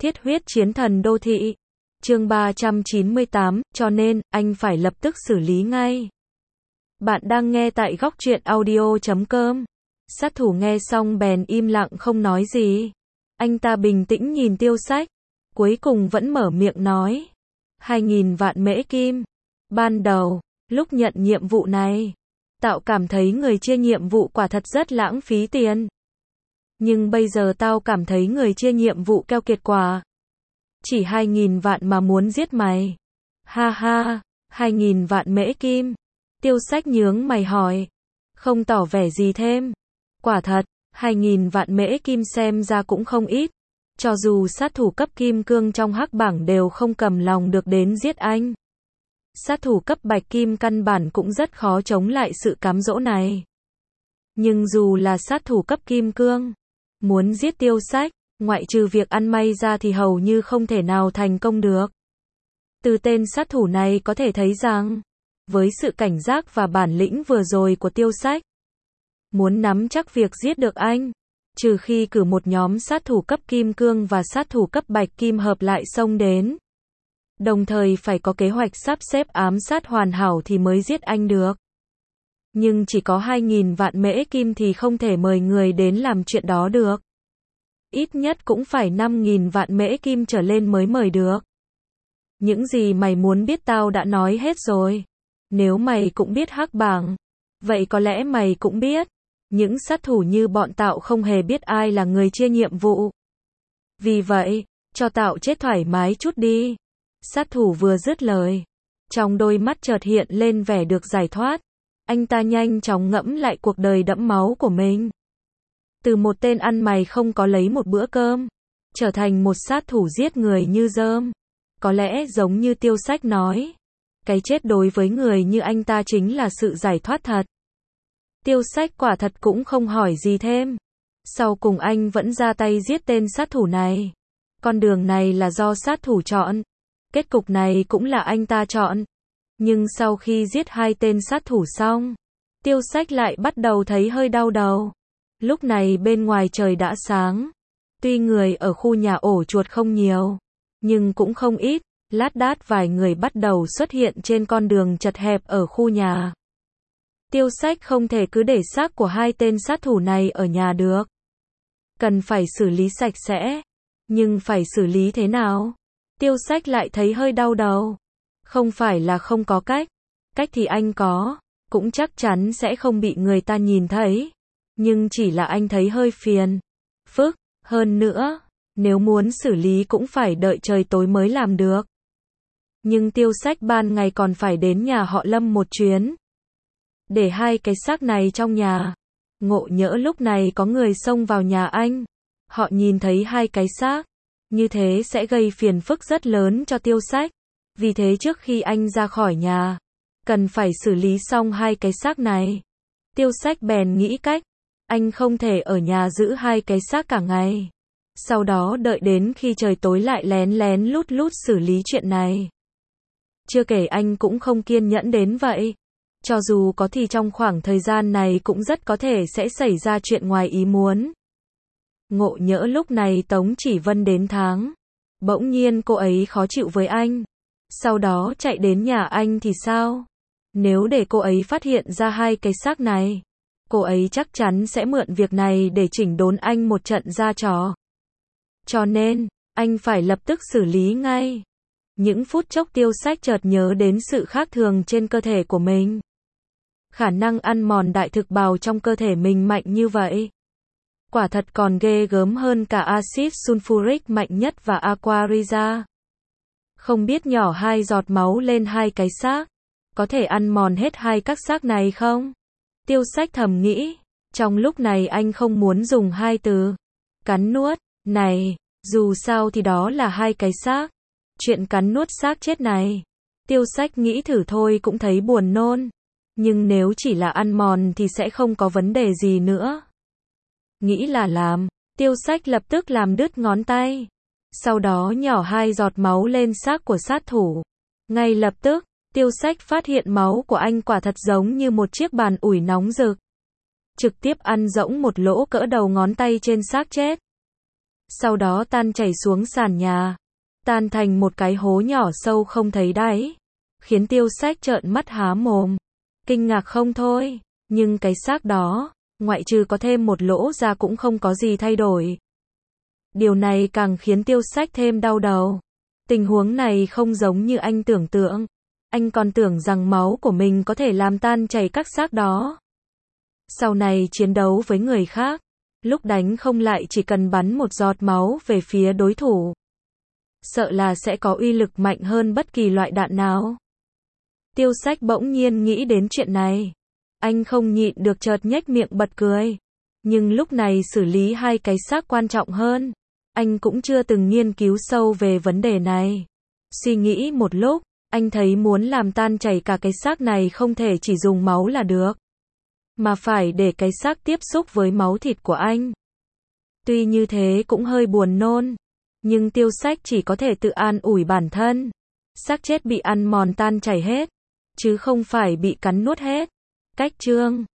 Thiết huyết chiến thần đô thị. Chương 398, cho nên, anh phải lập tức xử lý ngay. Bạn đang nghe tại góc truyện audio.com. Sát thủ nghe xong bèn im lặng không nói gì. Anh ta bình tĩnh nhìn Tiêu Sách, cuối cùng vẫn mở miệng nói. 2.000 vạn mễ kim. Ban đầu, lúc nhận nhiệm vụ này, Tạo cảm thấy người chia nhiệm vụ quả thật rất lãng phí tiền. Nhưng bây giờ tao cảm thấy người chia nhiệm vụ keo kiệt quá. Chỉ 2.000 vạn mà muốn giết mày. Ha ha, 2.000 vạn mễ kim. Tiêu Sách nhướng mày hỏi. Không tỏ vẻ gì thêm. Quả thật, 2.000 vạn mễ kim xem ra cũng không ít. Cho dù sát thủ cấp kim cương trong hắc bảng đều không cầm lòng được đến giết anh. Sát thủ cấp bạch kim căn bản cũng rất khó chống lại sự cám dỗ này. Nhưng dù là sát thủ cấp kim cương, muốn giết Tiêu Sách, ngoại trừ việc ăn may ra thì hầu như không thể nào thành công được. Từ tên sát thủ này có thể thấy rằng, với sự cảnh giác và bản lĩnh vừa rồi của Tiêu Sách, muốn nắm chắc việc giết được anh, trừ khi cử một nhóm sát thủ cấp kim cương và sát thủ cấp bạch kim hợp lại xông đến. Đồng thời phải có kế hoạch sắp xếp ám sát hoàn hảo thì mới giết anh được. Nhưng chỉ có 2.000 vạn mễ kim thì không thể mời người đến làm chuyện đó được. Ít nhất cũng phải 5.000 vạn mễ kim trở lên mới mời được. Những gì mày muốn biết tao đã nói hết rồi. Nếu mày cũng biết hắc bảng, vậy có lẽ mày cũng biết. Những sát thủ như bọn Tạo không hề biết ai là người chia nhiệm vụ. Vì vậy, cho Tạo chết thoải mái chút đi. Sát thủ vừa dứt lời, trong đôi mắt chợt hiện lên vẻ được giải thoát. Anh ta nhanh chóng ngẫm lại cuộc đời đẫm máu của mình. Từ một tên ăn mày không có lấy một bữa cơm, trở thành một sát thủ giết người như rơm. Có lẽ giống như Tiêu Sách nói, cái chết đối với người như anh ta chính là sự giải thoát thật. Tiêu Sách quả thật cũng không hỏi gì thêm. Sau cùng anh vẫn ra tay giết tên sát thủ này. Con đường này là do sát thủ chọn. Kết cục này cũng là anh ta chọn. Nhưng sau khi giết hai tên sát thủ xong, Tiêu Sách lại bắt đầu thấy hơi đau đầu. Lúc này bên ngoài trời đã sáng. Tuy người ở khu nhà ổ chuột không nhiều, nhưng cũng không ít. Lát đát vài người bắt đầu xuất hiện trên con đường chật hẹp ở khu nhà. Tiêu Sách không thể cứ để xác của hai tên sát thủ này ở nhà được. Cần phải xử lý sạch sẽ. Nhưng phải xử lý thế nào? Tiêu Sách lại thấy hơi đau đầu. Không phải là không có cách. Cách thì anh có. Cũng chắc chắn sẽ không bị người ta nhìn thấy. Nhưng chỉ là anh thấy hơi phiền phức. Hơn nữa, nếu muốn xử lý cũng phải đợi trời tối mới làm được. Nhưng Tiêu Sách ban ngày còn phải đến nhà họ Lâm một chuyến. Để hai cái xác này trong nhà. Ngộ nhỡ lúc này có người xông vào nhà anh. Họ nhìn thấy hai cái xác. Như thế sẽ gây phiền phức rất lớn cho Tiêu Sách. Vì thế trước khi anh ra khỏi nhà, cần phải xử lý xong hai cái xác này. Tiêu Sách bèn nghĩ cách. Anh không thể ở nhà giữ hai cái xác cả ngày. Sau đó đợi đến khi trời tối lại lén lén lút lút xử lý chuyện này. Chưa kể anh cũng không kiên nhẫn đến vậy. Cho dù có thì trong khoảng thời gian này cũng rất có thể sẽ xảy ra chuyện ngoài ý muốn. Ngộ nhỡ lúc này Tống Chỉ Vân đến tháng. Bỗng nhiên cô ấy khó chịu với anh. Sau đó chạy đến nhà anh thì sao? Nếu để cô ấy phát hiện ra hai cái xác này, cô ấy chắc chắn sẽ mượn việc này để chỉnh đốn anh một trận ra trò. Cho nên, anh phải lập tức xử lý ngay. Những phút chốc Tiêu Sách chợt nhớ đến sự khác thường trên cơ thể của mình. Khả năng ăn mòn đại thực bào trong cơ thể mình mạnh như vậy. Quả thật còn ghê gớm hơn cả axit sulfuric mạnh nhất và aquariza. Không biết nhỏ hai giọt máu lên hai cái xác, có thể ăn mòn hết hai các xác này không? Tiêu Sách thầm nghĩ. Trong lúc này anh không muốn dùng hai từ cắn nuốt này, dù sao thì đó là hai cái xác. Chuyện cắn nuốt xác chết này, Tiêu Sách nghĩ thử thôi cũng thấy buồn nôn. Nhưng nếu chỉ là ăn mòn thì sẽ không có vấn đề gì nữa. Nghĩ là làm, Tiêu Sách lập tức làm đứt ngón tay. Sau đó nhỏ hai giọt máu lên xác của sát thủ. Ngay lập tức, Tiêu Sách phát hiện máu của anh quả thật giống như một chiếc bàn ủi nóng rực. Trực tiếp ăn rỗng một lỗ cỡ đầu ngón tay trên xác chết. sau đó tan chảy xuống sàn nhà, tan thành một cái hố nhỏ sâu không thấy đáy, khiến Tiêu Sách trợn mắt há mồm, kinh ngạc không thôi, nhưng cái xác đó, ngoại trừ có thêm một lỗ ra cũng không có gì thay đổi. Điều này càng khiến Tiêu Sách thêm đau đầu. Tình huống này không giống như anh tưởng tượng. Anh còn tưởng rằng máu của mình có thể làm tan chảy các xác đó. Sau này chiến đấu với người khác, lúc đánh không lại chỉ cần bắn một giọt máu về phía đối thủ, sợ là sẽ có uy lực mạnh hơn bất kỳ loại đạn nào. Tiêu Sách bỗng nhiên nghĩ đến chuyện này. Anh không nhịn được chợt nhếch miệng bật cười. Nhưng lúc này xử lý hai cái xác quan trọng hơn. Anh cũng chưa từng nghiên cứu sâu về vấn đề này. Suy nghĩ một lúc, anh thấy muốn làm tan chảy cả cái xác này không thể chỉ dùng máu là được, mà phải để cái xác tiếp xúc với máu thịt của anh. Tuy như thế cũng hơi buồn nôn, nhưng Tiêu Sách chỉ có thể tự an ủi bản thân. Xác chết bị ăn mòn tan chảy hết, chứ không phải bị cắn nuốt hết. Cách chương